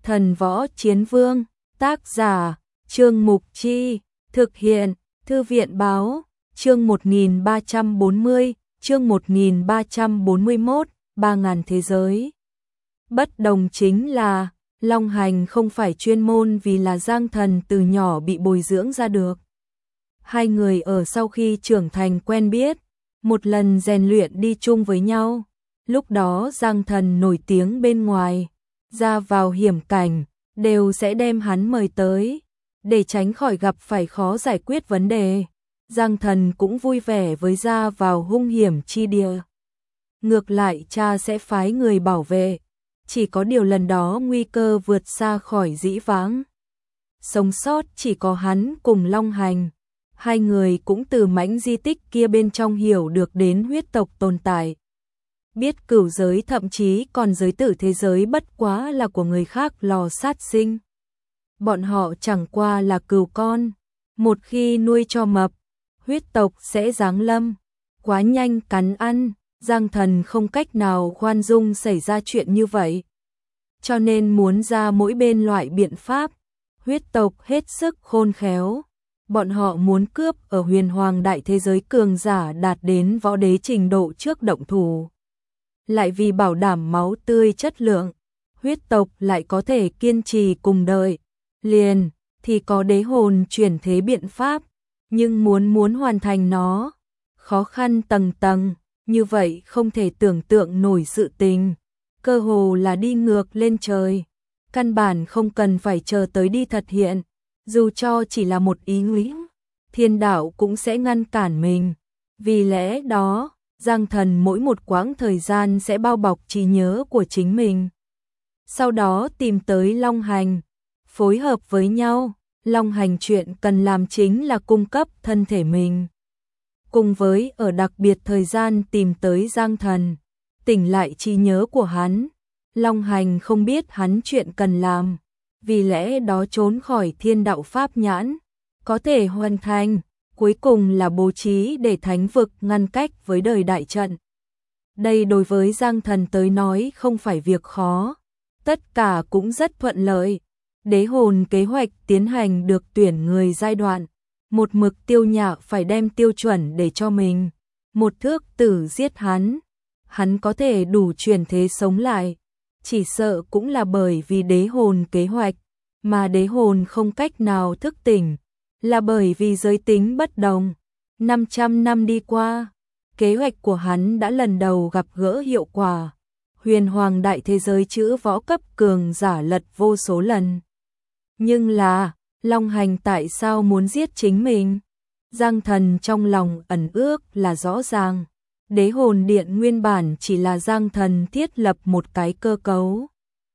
Thần Võ Chiến Vương, tác giả, Trương Mục Chi, thực hiện, Thư viện Báo, chương 1340, chương 1341, 3000 thế giới. Bất đồng chính là, Long Hành không phải chuyên môn vì là Giang Thần từ nhỏ bị bồi dưỡng ra được. Hai người ở sau khi trưởng thành quen biết, một lần rèn luyện đi chung với nhau. Lúc đó Giang Thần nổi tiếng bên ngoài, ra vào hiểm cảnh, đều sẽ đem hắn mời tới, để tránh khỏi gặp phải khó giải quyết vấn đề. Giang Thần cũng vui vẻ với ra vào hung hiểm chi địa. Ngược lại cha sẽ phái người bảo vệ, chỉ có điều lần đó nguy cơ vượt xa khỏi dĩ vãng. Sống sót chỉ có hắn cùng Long Hành. Hai người cũng từ mảnh di tích kia bên trong hiểu được đến huyết tộc tồn tại. Biết cửu giới thậm chí còn giới tử thế giới bất quá là của người khác lò sát sinh. Bọn họ chẳng qua là cừu con. Một khi nuôi cho mập, huyết tộc sẽ giáng lâm. Quá nhanh cắn ăn, Giang Thần không cách nào khoan dung xảy ra chuyện như vậy. Cho nên muốn ra mỗi bên loại biện pháp. Huyết tộc hết sức khôn khéo. Bọn họ muốn cướp ở huyền hoàng đại thế giới cường giả đạt đến võ đế trình độ trước động thủ. Lại vì bảo đảm máu tươi chất lượng, huyết tộc lại có thể kiên trì cùng đợi. Liền thì có đế hồn chuyển thế biện pháp, nhưng muốn hoàn thành nó, khó khăn tầng tầng, như vậy không thể tưởng tượng nổi sự tình. Cơ hồ là đi ngược lên trời, căn bản không cần phải chờ tới đi thật hiện. Dù cho chỉ là một ý nghĩ, thiên đạo cũng sẽ ngăn cản mình. Vì lẽ đó, Giang Thần mỗi một quãng thời gian sẽ bao bọc trí nhớ của chính mình. Sau đó tìm tới Long Hành, phối hợp với nhau. Long Hành chuyện cần làm chính là cung cấp thân thể mình. Cùng với ở đặc biệt thời gian tìm tới Giang Thần, tỉnh lại trí nhớ của hắn. Long Hành không biết hắn chuyện cần làm. Vì lẽ đó trốn khỏi thiên đạo pháp nhãn, có thể hoàn thành, cuối cùng là bố trí để thánh vực ngăn cách với đời đại trận. Đây đối với Giang Thần tới nói không phải việc khó, tất cả cũng rất thuận lợi. Đế hồn kế hoạch tiến hành được tuyển người giai đoạn, một mực Tiêu Nhạc phải đem tiêu chuẩn để cho mình, một thước tử giết hắn có thể đủ chuyển thế sống lại. Chỉ sợ cũng là bởi vì đế hồn kế hoạch, mà đế hồn không cách nào thức tỉnh, là bởi vì giới tính bất đồng. 500 năm đi qua, kế hoạch của hắn đã lần đầu gặp gỡ hiệu quả. Huyền hoàng đại thế giới chữ võ cấp cường giả lật vô số lần. Nhưng là, Long Hành tại sao muốn giết chính mình? Giang Thần trong lòng ẩn ước là rõ ràng. Đế hồn điện nguyên bản chỉ là Giang Thần thiết lập một cái cơ cấu,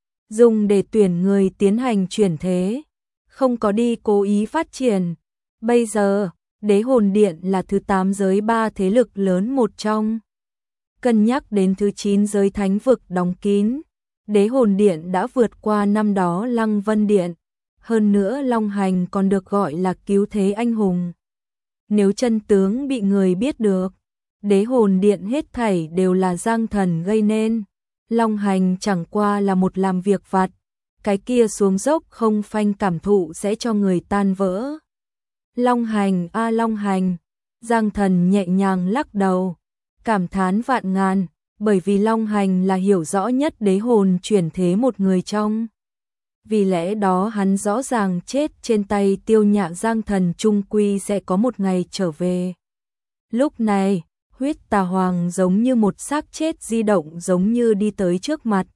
dùng để tuyển người tiến hành chuyển thế, không có đi cố ý phát triển. Bây giờ, đế hồn điện là thứ 8 giới 3 thế lực lớn một trong. Cân nhắc đến thứ 9 giới thánh vực đóng kín, đế hồn điện đã vượt qua năm đó Lăng Vân Điện. Hơn nữa Long Hành còn được gọi là cứu thế anh hùng. Nếu chân tướng bị người biết được, đế hồn điện hết thảy đều là Giang Thần gây nên. Long Hành chẳng qua là một làm việc vặt, cái kia xuống dốc không phanh cảm thụ sẽ cho người tan vỡ. Long Hành a Long Hành, Giang Thần nhẹ nhàng lắc đầu, cảm thán vạn ngàn, bởi vì Long Hành là hiểu rõ nhất đế hồn chuyển thế một người trong. Vì lẽ đó hắn rõ ràng chết trên tay Tiêu Nhạc. Giang Thần trung quy sẽ có một ngày trở về. Lúc này, huyết tà hoàng giống như một xác chết di động giống như đi tới trước mặt.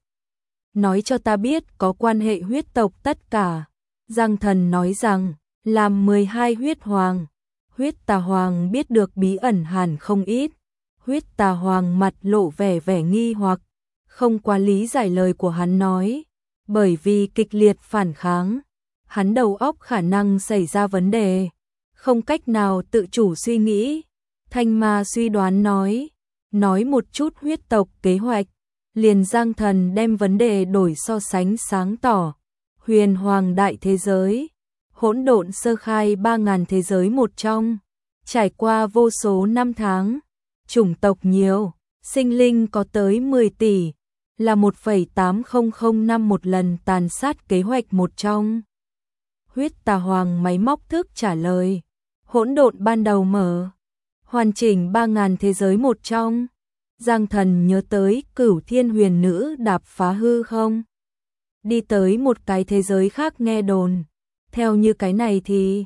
Nói cho ta biết có quan hệ huyết tộc tất cả. Giang Thần nói rằng, làm 12 huyết hoàng. Huyết tà hoàng biết được bí ẩn hẳn không ít. Huyết tà hoàng mặt lộ vẻ nghi hoặc, không quá lý giải lời của hắn nói. Bởi vì kịch liệt phản kháng, hắn đầu óc khả năng xảy ra vấn đề, không cách nào tự chủ suy nghĩ. Thanh Ma suy đoán nói một chút huyết tộc kế hoạch, liền Giang Thần đem vấn đề đổi so sánh sáng tỏ. Huyền hoàng đại thế giới, hỗn độn sơ khai 3000 thế giới một trong, trải qua vô số năm tháng, chủng tộc nhiều, sinh linh có tới 10 tỷ, là 1,8005 năm một lần tàn sát kế hoạch một trong. Huyết Tà Hoàng máy móc thức trả lời. Hỗn độn ban đầu mở. Hoàn chỉnh 3.000 thế giới một trong. Giang Thần nhớ tới Cửu Thiên Huyền Nữ đạp phá hư không? Đi tới một cái thế giới khác nghe đồn. Theo như cái này thì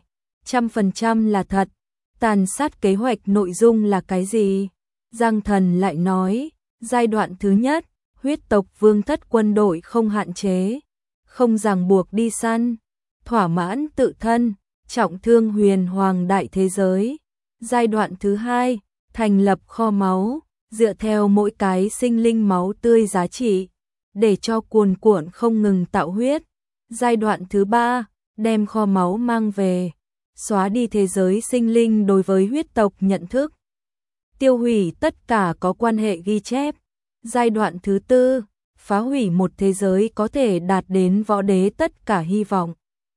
100% là thật. Tàn sát kế hoạch nội dung là cái gì? Giang Thần lại nói, giai đoạn thứ nhất, huyết tộc vương thất quân đội không hạn chế, không ràng buộc đi săn, thỏa mãn tự thân, trọng thương huyền hoàng đại thế giới. Giai đoạn thứ hai, thành lập kho máu, dựa theo mỗi cái sinh linh máu tươi giá trị, để cho cuồn cuộn không ngừng tạo huyết. Giai đoạn thứ ba, đem kho máu mang về, xóa đi thế giới sinh linh đối với huyết tộc nhận thức, tiêu hủy tất cả có quan hệ ghi chép. Giai đoạn thứ tư, phá hủy một thế giới có thể đạt đến võ đế tất cả hy vọng,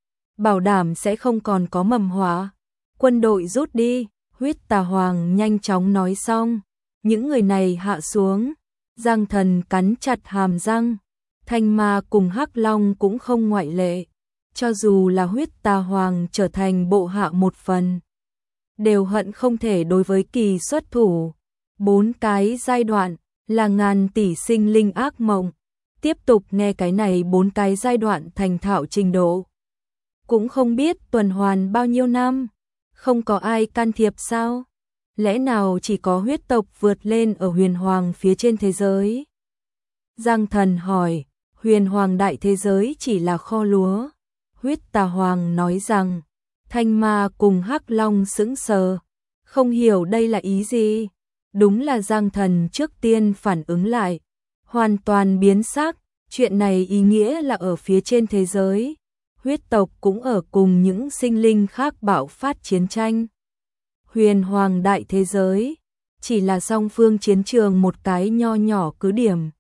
bảo đảm sẽ không còn có mầm họa. Quân đội rút đi, Huyết Tà Hoàng nhanh chóng nói xong, những người này hạ xuống. Giang Thần cắn chặt hàm răng, Thanh Ma cùng Hắc Long cũng không ngoại lệ, cho dù là Huyết Tà Hoàng trở thành bộ hạ một phần, đều hận không thể đối với Kỳ xuất thủ. 4 cái giai đoạn là ngàn tỷ sinh linh ác mộng. Tiếp tục nghe cái này 4 cái giai đoạn thành thạo trình độ, cũng không biết tuần hoàn bao nhiêu năm, không có ai can thiệp sao? Lẽ nào chỉ có huyết tộc vượt lên ở huyền hoàng phía trên thế giới? Giang Thần hỏi, huyền hoàng đại thế giới chỉ là kho lúa. Huyết Tà Hoàng nói rằng, Thanh Ma cùng Hắc Long sững sờ, không hiểu đây là ý gì. Đúng là Giang Thần trước tiên phản ứng lại, hoàn toàn biến sắc, chuyện này ý nghĩa là ở phía trên thế giới, huyết tộc cũng ở cùng những sinh linh khác bạo phát chiến tranh. Huyền hoàng đại thế giới chỉ là song phương chiến trường một cái nho nhỏ cứ điểm,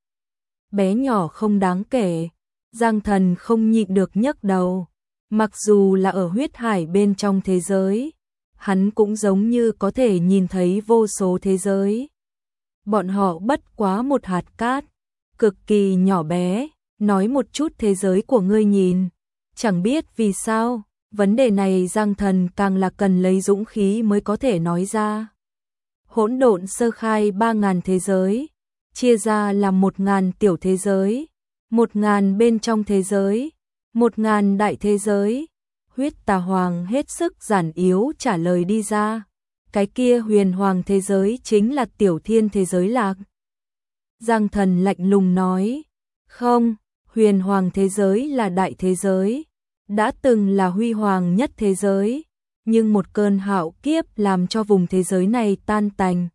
bé nhỏ không đáng kể. Giang Thần không nhịn được nhấc đầu, mặc dù là ở huyết hải bên trong thế giới, hắn cũng giống như có thể nhìn thấy vô số thế giới. Bọn họ bất quá một hạt cát, cực kỳ nhỏ bé, nói một chút thế giới của ngươi nhìn. Chẳng biết vì sao, vấn đề này Giang Thần càng là cần lấy dũng khí mới có thể nói ra. Hỗn độn sơ khai 3.000 thế giới, chia ra làm 1.000 tiểu thế giới, 1.000 bên trong thế giới, 1.000 đại thế giới. Huyết Tà Hoàng hết sức giản yếu trả lời đi ra. Cái kia huyền hoàng thế giới chính là tiểu thiên thế giới lạc. Giang Thần lạnh lùng nói, không, huyền hoàng thế giới là đại thế giới, đã từng là huy hoàng nhất thế giới, nhưng một cơn hạo kiếp làm cho vùng thế giới này tan tành,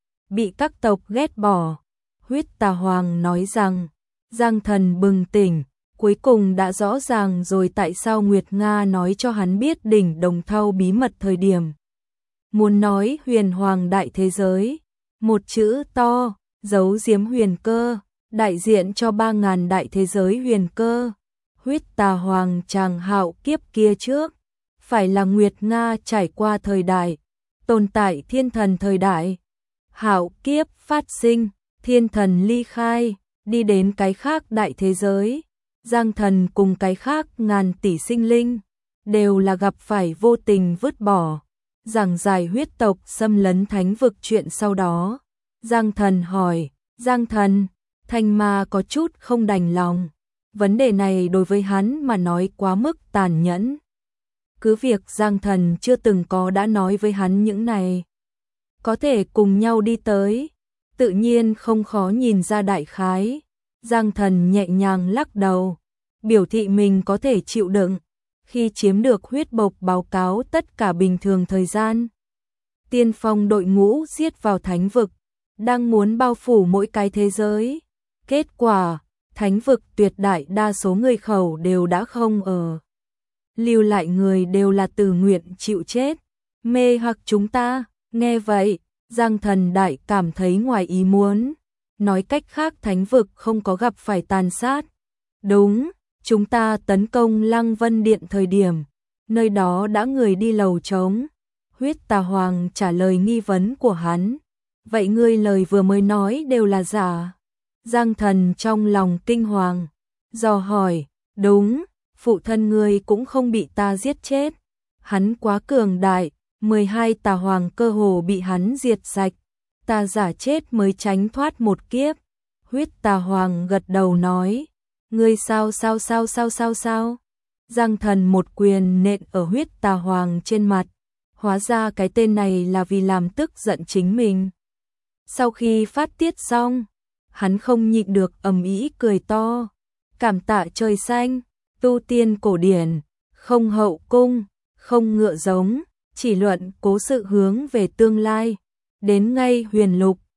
bị các tộc ghét bỏ. Huyết Tà Hoàng nói rằng, Giang Thần bừng tỉnh, cuối cùng đã rõ ràng rồi tại sao Nguyệt Nga nói cho hắn biết đỉnh Đồng Thau bí mật thời điểm. Muốn nói huyền hoàng đại thế giới, một chữ to, giấu giếm huyền cơ, đại diện cho 3.000 đại thế giới huyền cơ. Huyết Tà Hoàng chàng hạo kiếp kia trước, phải là Nguyệt Nga trải qua thời đại, tồn tại thiên thần thời đại. Hạo kiếp phát sinh, thiên thần ly khai, đi đến cái khác đại thế giới. Giang Thần cùng cái khác ngàn tỷ sinh linh, đều là gặp phải vô tình vứt bỏ. Giảng giải huyết tộc xâm lấn thánh vực chuyện sau đó. Giang Thần hỏi, Giang Thần, Thanh Ma có chút không đành lòng. Vấn đề này đối với hắn mà nói quá mức tàn nhẫn. Cứ việc Giang Thần chưa từng có đã nói với hắn những này, có thể cùng nhau đi tới, tự nhiên không khó nhìn ra đại khái. Giang Thần nhẹ nhàng lắc đầu, biểu thị mình có thể chịu đựng. Khi chiếm được huyết bộc báo cáo tất cả bình thường thời gian, tiên phong đội ngũ giết vào thánh vực, đang muốn bao phủ mỗi cái thế giới. Kết quả, thánh vực tuyệt đại đa số người khẩu đều đã không ở. Lưu lại người đều là tự nguyện chịu chết. Mê hoặc chúng ta, nghe vậy, Giang Thần đại cảm thấy ngoài ý muốn. Nói cách khác thánh vực không có gặp phải tàn sát. Đúng, chúng ta tấn công Lăng Vân Điện thời điểm, nơi đó đã người đi lầu trống. Huyết Tà Hoàng trả lời nghi vấn của hắn. Vậy ngươi lời vừa mới nói đều là giả. Giang Thần trong lòng kinh hoàng, dò hỏi, đúng, phụ thân ngươi cũng không bị ta giết chết. Hắn quá cường đại, 12 tà hoàng cơ hồ bị hắn diệt sạch, ta giả chết mới tránh thoát một kiếp. Huyết tà hoàng gật đầu nói, ngươi sao. Giang Thần một quyền nện ở huyết tà hoàng trên mặt, hóa ra cái tên này là vì làm tức giận chính mình. Sau khi phát tiết xong, hắn không nhịn được ầm ĩ cười to, cảm tạ trời xanh, tu tiên cổ điển, không hậu cung, không ngựa giống, chỉ luận cố sự hướng về tương lai, đến ngay huyền lục,